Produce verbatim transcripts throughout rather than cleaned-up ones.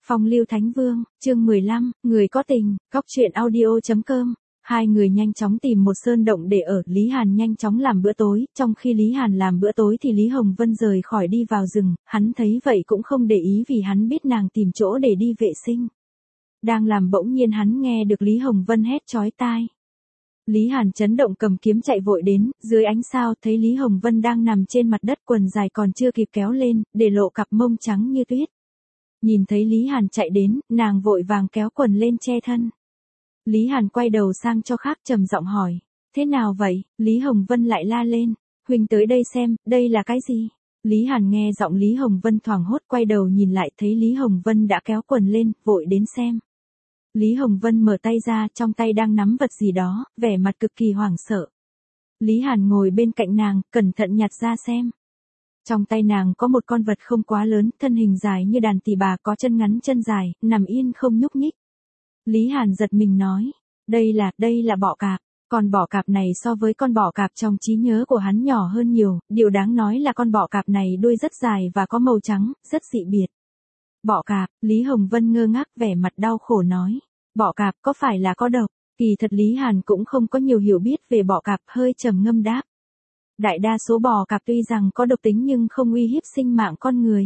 Phong Lưu Thánh Vương, chương mười lăm, người có tình, góc truyện audio chấm com. Hai người nhanh chóng tìm một sơn động để ở, Lý Hàn nhanh chóng làm bữa tối, trong khi Lý Hàn làm bữa tối thì Lý Hồng Vân rời khỏi đi vào rừng, hắn thấy vậy cũng không để ý vì hắn biết nàng tìm chỗ để đi vệ sinh. Đang làm bỗng nhiên hắn nghe được Lý Hồng Vân hét chói tai. Lý Hàn chấn động cầm kiếm chạy vội đến, dưới ánh sao thấy Lý Hồng Vân đang nằm trên mặt đất quần dài còn chưa kịp kéo lên, để lộ cặp mông trắng như tuyết. Nhìn thấy Lý Hàn chạy đến, nàng vội vàng kéo quần lên che thân. Lý Hàn quay đầu sang cho khác trầm giọng hỏi, thế nào vậy? Lý Hồng Vân lại la lên, huynh tới đây xem, đây là cái gì? Lý Hàn nghe giọng Lý Hồng Vân thoảng hốt quay đầu nhìn lại thấy Lý Hồng Vân đã kéo quần lên, vội đến xem. Lý Hồng Vân mở tay ra, trong tay đang nắm vật gì đó, vẻ mặt cực kỳ hoảng sợ. Lý Hàn ngồi bên cạnh nàng, cẩn thận nhặt ra xem. Trong tay nàng có một con vật không quá lớn, thân hình dài như đàn tỳ bà, có chân ngắn chân dài, nằm yên không nhúc nhích. Lý Hàn giật mình nói, đây là, đây là bọ cạp. Con bọ cạp này so với con bọ cạp trong trí nhớ của hắn nhỏ hơn nhiều, điều đáng nói là con bọ cạp này đuôi rất dài và có màu trắng, rất dị biệt. Bọ cạp, Lý Hồng Vân ngơ ngác vẻ mặt đau khổ nói, bọ cạp có phải là có độc? Kỳ thật Lý Hàn cũng không có nhiều hiểu biết về bọ cạp, hơi trầm ngâm đáp. Đại đa số bọ cạp tuy rằng có độc tính nhưng không uy hiếp sinh mạng con người.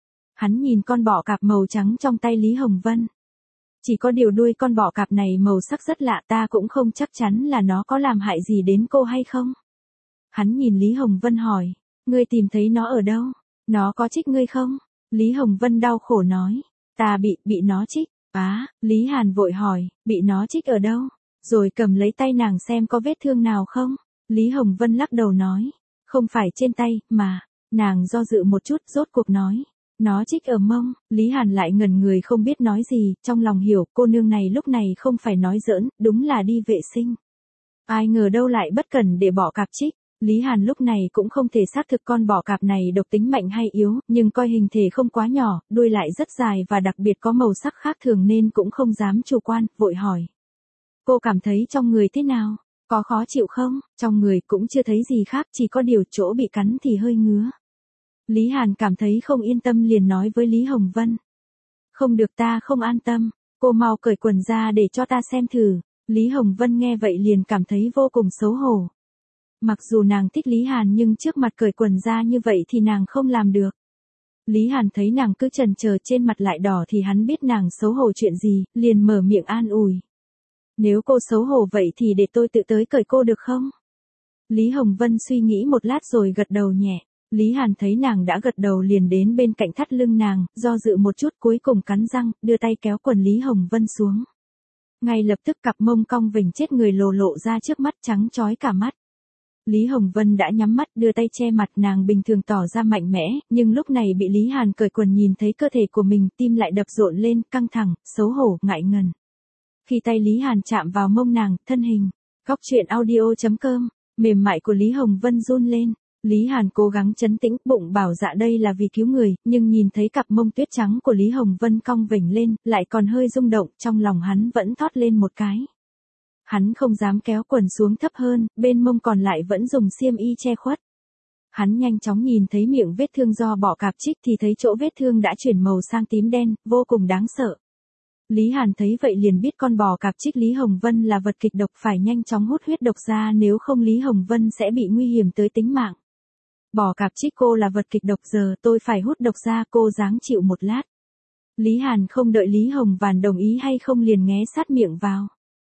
Hắn nhìn con bọ cạp màu trắng trong tay Lý Hồng Vân. Chỉ có điều đuôi con bọ cạp này màu sắc rất lạ, ta cũng không chắc chắn là nó có làm hại gì đến cô hay không. Hắn nhìn Lý Hồng Vân hỏi, ngươi tìm thấy nó ở đâu? Nó có trích ngươi không? Lý Hồng Vân đau khổ nói, ta bị, bị nó trích. Á, Lý Hàn vội hỏi, bị nó trích ở đâu? Rồi cầm lấy tay nàng xem có vết thương nào không? Lý Hồng Vân lắc đầu nói, không phải trên tay, mà, nàng do dự một chút rốt cuộc nói, nó trích ở mông. Lý Hàn lại ngẩn người không biết nói gì, trong lòng hiểu cô nương này lúc này không phải nói giỡn, đúng là đi vệ sinh. Ai ngờ đâu lại bất cẩn để bọ cạp trích. Lý Hàn lúc này cũng không thể xác thực con bọ cạp này độc tính mạnh hay yếu, nhưng coi hình thể không quá nhỏ, đuôi lại rất dài và đặc biệt có màu sắc khác thường nên cũng không dám chủ quan, vội hỏi. Cô cảm thấy trong người thế nào? Có khó chịu không? Trong người cũng chưa thấy gì khác, chỉ có điều chỗ bị cắn thì hơi ngứa. Lý Hàn cảm thấy không yên tâm liền nói với Lý Hồng Vân. Không được, ta không an tâm, cô mau cởi quần ra để cho ta xem thử. Lý Hồng Vân nghe vậy liền cảm thấy vô cùng xấu hổ. Mặc dù nàng thích Lý Hàn nhưng trước mặt cởi quần ra như vậy thì nàng không làm được. Lý Hàn thấy nàng cứ chần chờ trên mặt lại đỏ thì hắn biết nàng xấu hổ chuyện gì, liền mở miệng an ủi. Nếu cô xấu hổ vậy thì để tôi tự tới cởi cô được không? Lý Hồng Vân suy nghĩ một lát rồi gật đầu nhẹ. Lý Hàn thấy nàng đã gật đầu liền đến bên cạnh thắt lưng nàng, do dự một chút cuối cùng cắn răng, đưa tay kéo quần Lý Hồng Vân xuống. Ngay lập tức cặp mông cong vểnh chết người lồ lộ ra trước mắt trắng chói cả mắt. Lý Hồng Vân đã nhắm mắt đưa tay che mặt, nàng bình thường tỏ ra mạnh mẽ, nhưng lúc này bị Lý Hàn cởi quần nhìn thấy cơ thể của mình, tim lại đập rộn lên, căng thẳng, xấu hổ, ngại ngần. Khi tay Lý Hàn chạm vào mông nàng, thân hình, góc truyện audio chấm com, mềm mại của Lý Hồng Vân run lên. Lý Hàn cố gắng trấn tĩnh, bụng bảo dạ đây là vì cứu người, nhưng nhìn thấy cặp mông tuyết trắng của Lý Hồng Vân cong vểnh lên, lại còn hơi rung động, trong lòng hắn vẫn thót lên một cái. Hắn không dám kéo quần xuống thấp hơn, bên mông còn lại vẫn dùng xiêm y che khuất. Hắn nhanh chóng nhìn thấy miệng vết thương do bọ cạp trích thì thấy chỗ vết thương đã chuyển màu sang tím đen, vô cùng đáng sợ. Lý Hàn thấy vậy liền biết con bò cạp trích Lý Hồng Vân là vật kịch độc, phải nhanh chóng hút huyết độc ra, nếu không Lý Hồng Vân sẽ bị nguy hiểm tới tính mạng. Bò cạp trích cô là vật kịch độc, giờ tôi phải hút độc ra, cô ráng chịu một lát. Lý Hàn không đợi Lý Hồng Vân đồng ý hay không liền nghé sát miệng vào.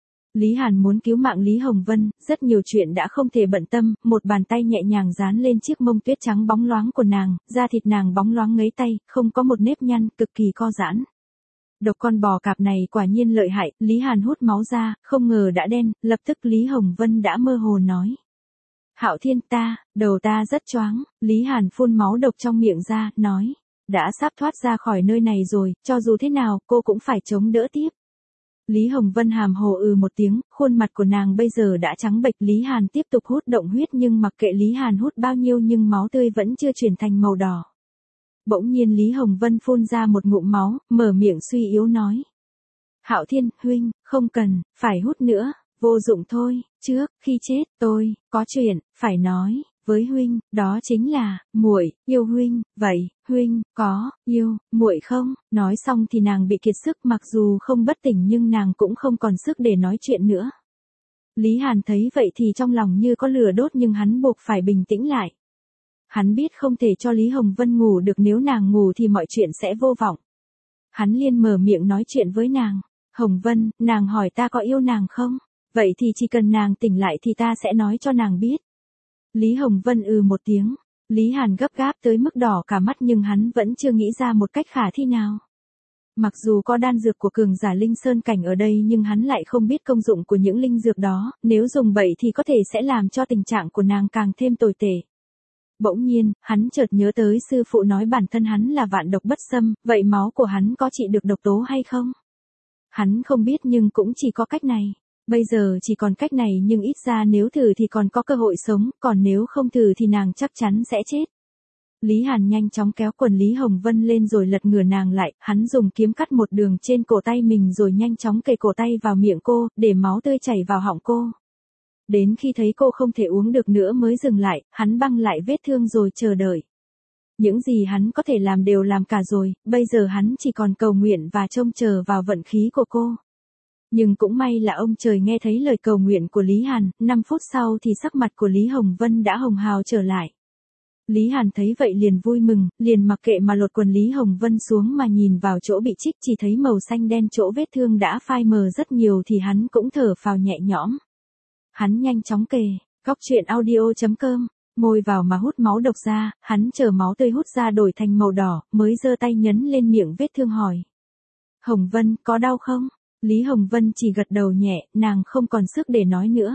Lý Hàn muốn cứu mạng Lý Hồng Vân, rất nhiều chuyện đã không thể bận tâm, một bàn tay nhẹ nhàng dán lên chiếc mông tuyết trắng bóng loáng của nàng, da thịt nàng bóng loáng ngấy tay, không có một nếp nhăn, cực kỳ co giãn. Độc con bò cạp này quả nhiên lợi hại, Lý Hàn hút máu ra, không ngờ đã đen, lập tức Lý Hồng Vân đã mơ hồ nói. Hạo Thiên, ta, đầu ta rất choáng. Lý Hàn phun máu độc trong miệng ra, nói. Đã sắp thoát ra khỏi nơi này rồi, cho dù thế nào, cô cũng phải chống đỡ tiếp. Lý Hồng Vân hàm hồ ừ một tiếng, khuôn mặt của nàng bây giờ đã trắng bệch. Lý Hàn tiếp tục hút động huyết nhưng mặc kệ Lý Hàn hút bao nhiêu nhưng máu tươi vẫn chưa chuyển thành màu đỏ. Bỗng nhiên Lý Hồng Vân phun ra một ngụm máu, mở miệng suy yếu nói. Hạo Thiên, huynh, không cần, phải hút nữa, vô dụng thôi, trước, khi chết, tôi, có chuyện, phải nói, với huynh, đó chính là, muội, yêu huynh, vậy, huynh, có, yêu, muội không? Nói xong thì nàng bị kiệt sức mặc dù không bất tỉnh nhưng nàng cũng không còn sức để nói chuyện nữa. Lý Hàn thấy vậy thì trong lòng như có lửa đốt nhưng hắn buộc phải bình tĩnh lại. Hắn biết không thể cho Lý Hồng Vân ngủ được nếu nàng ngủ thì mọi chuyện sẽ vô vọng. Hắn liền mở miệng nói chuyện với nàng. Hồng Vân, nàng hỏi ta có yêu nàng không? Vậy thì chỉ cần nàng tỉnh lại thì ta sẽ nói cho nàng biết. Lý Hồng Vân ừ một tiếng. Lý Hàn gấp gáp tới mức đỏ cả mắt nhưng hắn vẫn chưa nghĩ ra một cách khả thi nào. Mặc dù có đan dược của cường giả linh sơn cảnh ở đây nhưng hắn lại không biết công dụng của những linh dược đó, nếu dùng bậy thì có thể sẽ làm cho tình trạng của nàng càng thêm tồi tệ. Bỗng nhiên, hắn chợt nhớ tới sư phụ nói bản thân hắn là vạn độc bất xâm, vậy máu của hắn có trị được độc tố hay không? Hắn không biết nhưng cũng chỉ có cách này. Bây giờ chỉ còn cách này nhưng ít ra nếu thử thì còn có cơ hội sống, còn nếu không thử thì nàng chắc chắn sẽ chết. Lý Hàn nhanh chóng kéo quần Lý Hồng Vân lên rồi lật ngửa nàng lại, hắn dùng kiếm cắt một đường trên cổ tay mình rồi nhanh chóng kề cổ tay vào miệng cô, để máu tươi chảy vào họng cô. Đến khi thấy cô không thể uống được nữa mới dừng lại, hắn băng lại vết thương rồi chờ đợi. Những gì hắn có thể làm đều làm cả rồi, bây giờ hắn chỉ còn cầu nguyện và trông chờ vào vận khí của cô. Nhưng cũng may là ông trời nghe thấy lời cầu nguyện của Lý Hàn, năm phút sau thì sắc mặt của Lý Hồng Vân đã hồng hào trở lại. Lý Hàn thấy vậy liền vui mừng, liền mặc kệ mà lột quần Lý Hồng Vân xuống mà nhìn vào chỗ bị chích chỉ thấy màu xanh đen chỗ vết thương đã phai mờ rất nhiều thì hắn cũng thở phào nhẹ nhõm. Hắn nhanh chóng kề, góc truyện audio chấm com, môi vào mà hút máu độc ra, hắn chờ máu tươi hút ra đổi thành màu đỏ, mới giơ tay nhấn lên miệng vết thương hỏi. Hồng Vân, có đau không? Lý Hồng Vân chỉ gật đầu nhẹ, nàng không còn sức để nói nữa.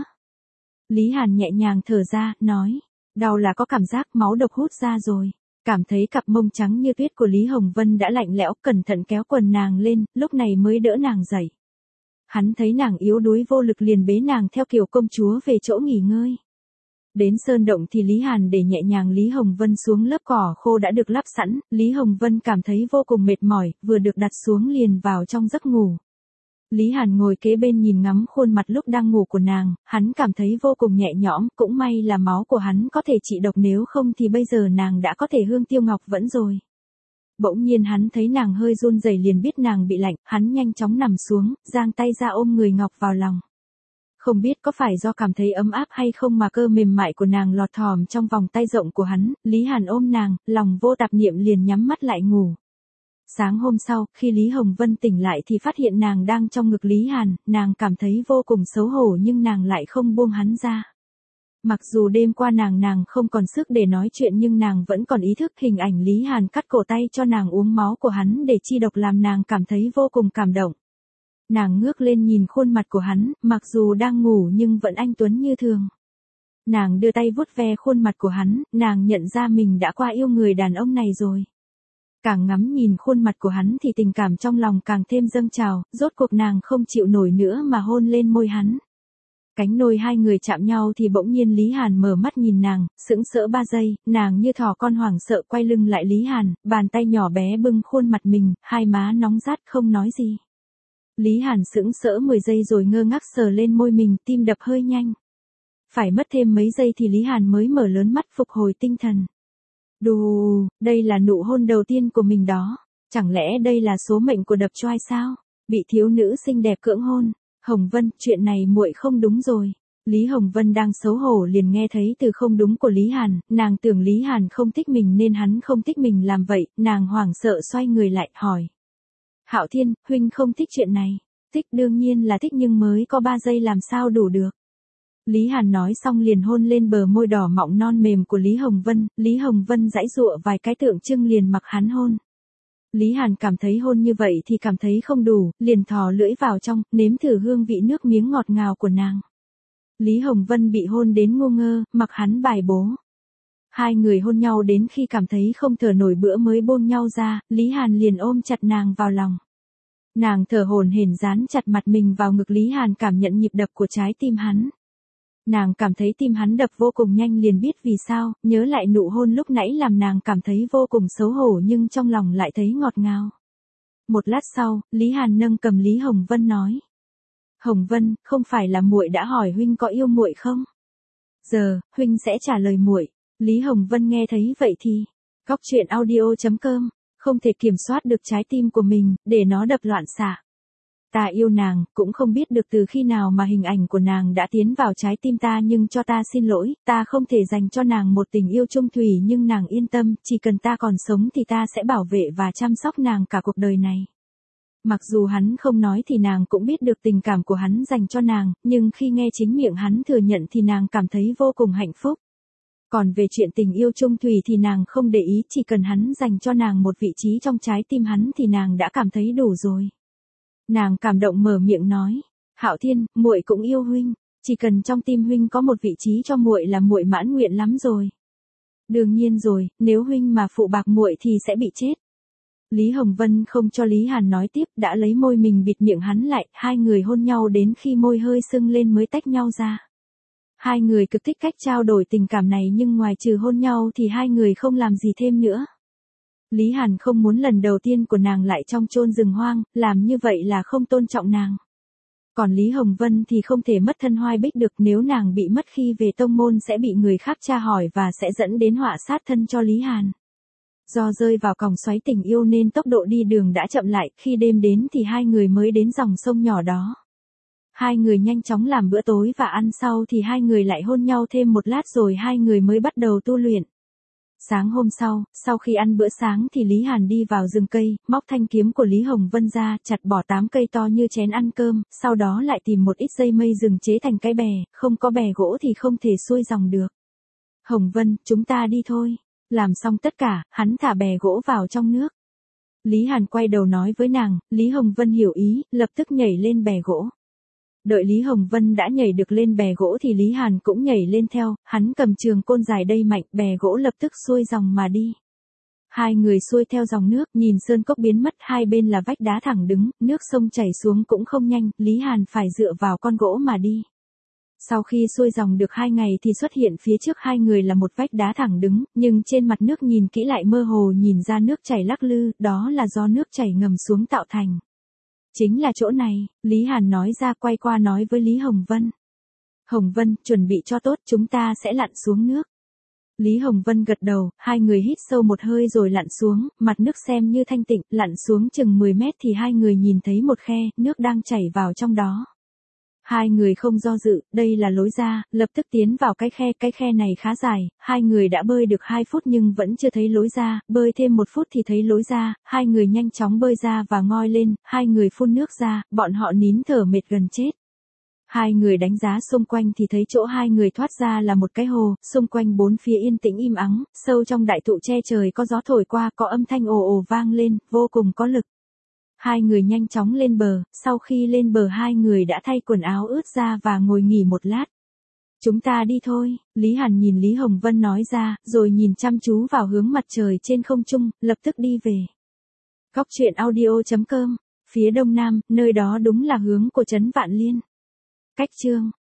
Lý Hàn nhẹ nhàng thở ra, nói, đau là có cảm giác máu độc hút ra rồi. Cảm thấy cặp mông trắng như tuyết của Lý Hồng Vân đã lạnh lẽo, cẩn thận kéo quần nàng lên, lúc này mới đỡ nàng dậy. Hắn thấy nàng yếu đuối vô lực liền bế nàng theo kiểu công chúa về chỗ nghỉ ngơi. Đến sơn động thì Lý Hàn để nhẹ nhàng Lý Hồng Vân xuống lớp cỏ khô đã được lắp sẵn, Lý Hồng Vân cảm thấy vô cùng mệt mỏi, vừa được đặt xuống liền vào trong giấc ngủ. Lý Hàn ngồi kế bên nhìn ngắm khuôn mặt lúc đang ngủ của nàng, hắn cảm thấy vô cùng nhẹ nhõm, cũng may là máu của hắn có thể trị độc nếu không thì bây giờ nàng đã có thể hương tiêu ngọc vẫn rồi. Bỗng nhiên hắn thấy nàng hơi run rẩy liền biết nàng bị lạnh, hắn nhanh chóng nằm xuống, giang tay ra ôm người ngọc vào lòng. Không biết có phải do cảm thấy ấm áp hay không mà cơ mềm mại của nàng lọt thỏm trong vòng tay rộng của hắn, Lý Hàn ôm nàng, lòng vô tạp niệm liền nhắm mắt lại ngủ. Sáng hôm sau, khi Lý Hồng Vân tỉnh lại thì phát hiện nàng đang trong ngực Lý Hàn, nàng cảm thấy vô cùng xấu hổ nhưng nàng lại không buông hắn ra. Mặc dù đêm qua nàng nàng không còn sức để nói chuyện nhưng nàng vẫn còn ý thức hình ảnh Lý Hàn cắt cổ tay cho nàng uống máu của hắn để chi độc làm nàng cảm thấy vô cùng cảm động. Nàng ngước lên nhìn khuôn mặt của hắn, mặc dù đang ngủ nhưng vẫn anh tuấn như thường. Nàng đưa tay vuốt ve khuôn mặt của hắn, nàng nhận ra mình đã qua yêu người đàn ông này rồi. Càng ngắm nhìn khuôn mặt của hắn thì tình cảm trong lòng càng thêm dâng trào, rốt cuộc nàng không chịu nổi nữa mà hôn lên môi hắn. Cánh môi hai người chạm nhau thì bỗng nhiên Lý Hàn mở mắt nhìn nàng, sững sỡ ba giây, nàng như thỏ con hoảng sợ quay lưng lại Lý Hàn, bàn tay nhỏ bé bưng khuôn mặt mình, hai má nóng rát không nói gì. Lý Hàn sững sỡ mười giây rồi ngơ ngác sờ lên môi mình, tim đập hơi nhanh. Phải mất thêm mấy giây thì Lý Hàn mới mở lớn mắt phục hồi tinh thần. Đù, đây là nụ hôn đầu tiên của mình đó. Chẳng lẽ đây là số mệnh của đập choai sao? Bị thiếu nữ xinh đẹp cưỡng hôn. Hồng Vân, chuyện này muội không đúng rồi. Lý Hồng Vân đang xấu hổ liền nghe thấy từ không đúng của Lý Hàn, nàng tưởng Lý Hàn không thích mình nên hắn không thích mình làm vậy, nàng hoảng sợ xoay người lại, hỏi. Hạo Thiên, huynh không thích chuyện này. Thích đương nhiên là thích nhưng mới có ba giây làm sao đủ được. Lý Hàn nói xong liền hôn lên bờ môi đỏ mọng non mềm của Lý Hồng Vân, Lý Hồng Vân giãy giụa vài cái tượng trưng liền mặc hắn hôn. Lý Hàn cảm thấy hôn như vậy thì cảm thấy không đủ, liền thò lưỡi vào trong, nếm thử hương vị nước miếng ngọt ngào của nàng. Lý Hồng Vân bị hôn đến ngu ngơ, mặc hắn bài bố. Hai người hôn nhau đến khi cảm thấy không thở nổi bữa mới buông nhau ra, Lý Hàn liền ôm chặt nàng vào lòng. Nàng thở hổn hển dán chặt mặt mình vào ngực Lý Hàn cảm nhận nhịp đập của trái tim hắn. Nàng cảm thấy tim hắn đập vô cùng nhanh liền biết vì sao, nhớ lại nụ hôn lúc nãy làm nàng cảm thấy vô cùng xấu hổ nhưng trong lòng lại thấy ngọt ngào. Một lát sau, Lý Hàn nâng cầm Lý Hồng Vân nói. Hồng Vân, không phải là muội đã hỏi huynh có yêu muội không? Giờ, huynh sẽ trả lời muội. Lý Hồng Vân nghe thấy vậy thì, cóc truyện audio chấm com, không thể kiểm soát được trái tim của mình, để nó đập loạn xạ. Ta yêu nàng, cũng không biết được từ khi nào mà hình ảnh của nàng đã tiến vào trái tim ta, nhưng cho ta xin lỗi, ta không thể dành cho nàng một tình yêu chung thủy, nhưng nàng yên tâm, chỉ cần ta còn sống thì ta sẽ bảo vệ và chăm sóc nàng cả cuộc đời này. Mặc dù hắn không nói thì nàng cũng biết được tình cảm của hắn dành cho nàng, nhưng khi nghe chính miệng hắn thừa nhận thì nàng cảm thấy vô cùng hạnh phúc. Còn về chuyện tình yêu chung thủy thì nàng không để ý, chỉ cần hắn dành cho nàng một vị trí trong trái tim hắn thì nàng đã cảm thấy đủ rồi. Nàng cảm động mở miệng nói, Hạo Thiên, muội cũng yêu huynh, chỉ cần trong tim huynh có một vị trí cho muội là muội mãn nguyện lắm rồi. Đương nhiên rồi, nếu huynh mà phụ bạc muội thì sẽ bị chết. Lý Hồng Vân không cho Lý Hàn nói tiếp, đã lấy môi mình bịt miệng hắn lại, hai người hôn nhau đến khi môi hơi sưng lên mới tách nhau ra. Hai người cực thích cách trao đổi tình cảm này, nhưng ngoài trừ hôn nhau thì hai người không làm gì thêm nữa. Lý Hàn không muốn lần đầu tiên của nàng lại trong chôn rừng hoang, làm như vậy là không tôn trọng nàng. Còn Lý Hồng Vân thì không thể mất thân Hoài Bích được, nếu nàng bị mất khi về tông môn sẽ bị người khác tra hỏi và sẽ dẫn đến họa sát thân cho Lý Hàn. Do rơi vào còng xoáy tình yêu nên tốc độ đi đường đã chậm lại, khi đêm đến thì hai người mới đến dòng sông nhỏ đó. Hai người nhanh chóng làm bữa tối và ăn sau thì hai người lại hôn nhau thêm một lát rồi hai người mới bắt đầu tu luyện. Sáng hôm sau, sau khi ăn bữa sáng thì Lý Hàn đi vào rừng cây, móc thanh kiếm của Lý Hồng Vân ra, chặt bỏ tám cây to như chén ăn cơm, sau đó lại tìm một ít dây mây rừng chế thành cái bè, không có bè gỗ thì không thể xuôi dòng được. Hồng Vân, chúng ta đi thôi. Làm xong tất cả, hắn thả bè gỗ vào trong nước. Lý Hàn quay đầu nói với nàng, Lý Hồng Vân hiểu ý, lập tức nhảy lên bè gỗ. Đợi Lý Hồng Vân đã nhảy được lên bè gỗ thì Lý Hàn cũng nhảy lên theo, hắn cầm trường côn dài đầy mạnh, bè gỗ lập tức xuôi dòng mà đi. Hai người xuôi theo dòng nước, nhìn sơn cốc biến mất, hai bên là vách đá thẳng đứng, nước sông chảy xuống cũng không nhanh, Lý Hàn phải dựa vào con gỗ mà đi. Sau khi xuôi dòng được hai ngày thì xuất hiện phía trước hai người là một vách đá thẳng đứng, nhưng trên mặt nước nhìn kỹ lại mơ hồ nhìn ra nước chảy lắc lư, đó là do nước chảy ngầm xuống tạo thành. Chính là chỗ này, Lý Hàn nói ra, quay qua nói với Lý Hồng Vân. Hồng Vân, chuẩn bị cho tốt, chúng ta sẽ lặn xuống nước. Lý Hồng Vân gật đầu, hai người hít sâu một hơi rồi lặn xuống, mặt nước xem như thanh tịnh, lặn xuống chừng mười mét thì hai người nhìn thấy một khe, nước đang chảy vào trong đó. Hai người không do dự, đây là lối ra, lập tức tiến vào cái khe, cái khe này khá dài, hai người đã bơi được hai phút nhưng vẫn chưa thấy lối ra, bơi thêm một phút thì thấy lối ra, hai người nhanh chóng bơi ra và ngoi lên, hai người phun nước ra, bọn họ nín thở mệt gần chết. Hai người đánh giá xung quanh thì thấy chỗ hai người thoát ra là một cái hồ, xung quanh bốn phía yên tĩnh im ắng, sâu trong đại thụ che trời có gió thổi qua, có âm thanh ồ ồ vang lên, vô cùng có lực. Hai người nhanh chóng lên bờ, sau khi lên bờ hai người đã thay quần áo ướt ra và ngồi nghỉ một lát. Chúng ta đi thôi, Lý Hàn nhìn Lý Hồng Vân nói ra, rồi nhìn chăm chú vào hướng mặt trời trên không trung, lập tức đi về. Cóc truyện audio chấm com, phía đông nam, nơi đó đúng là hướng của trấn Vạn Liên. Cách chương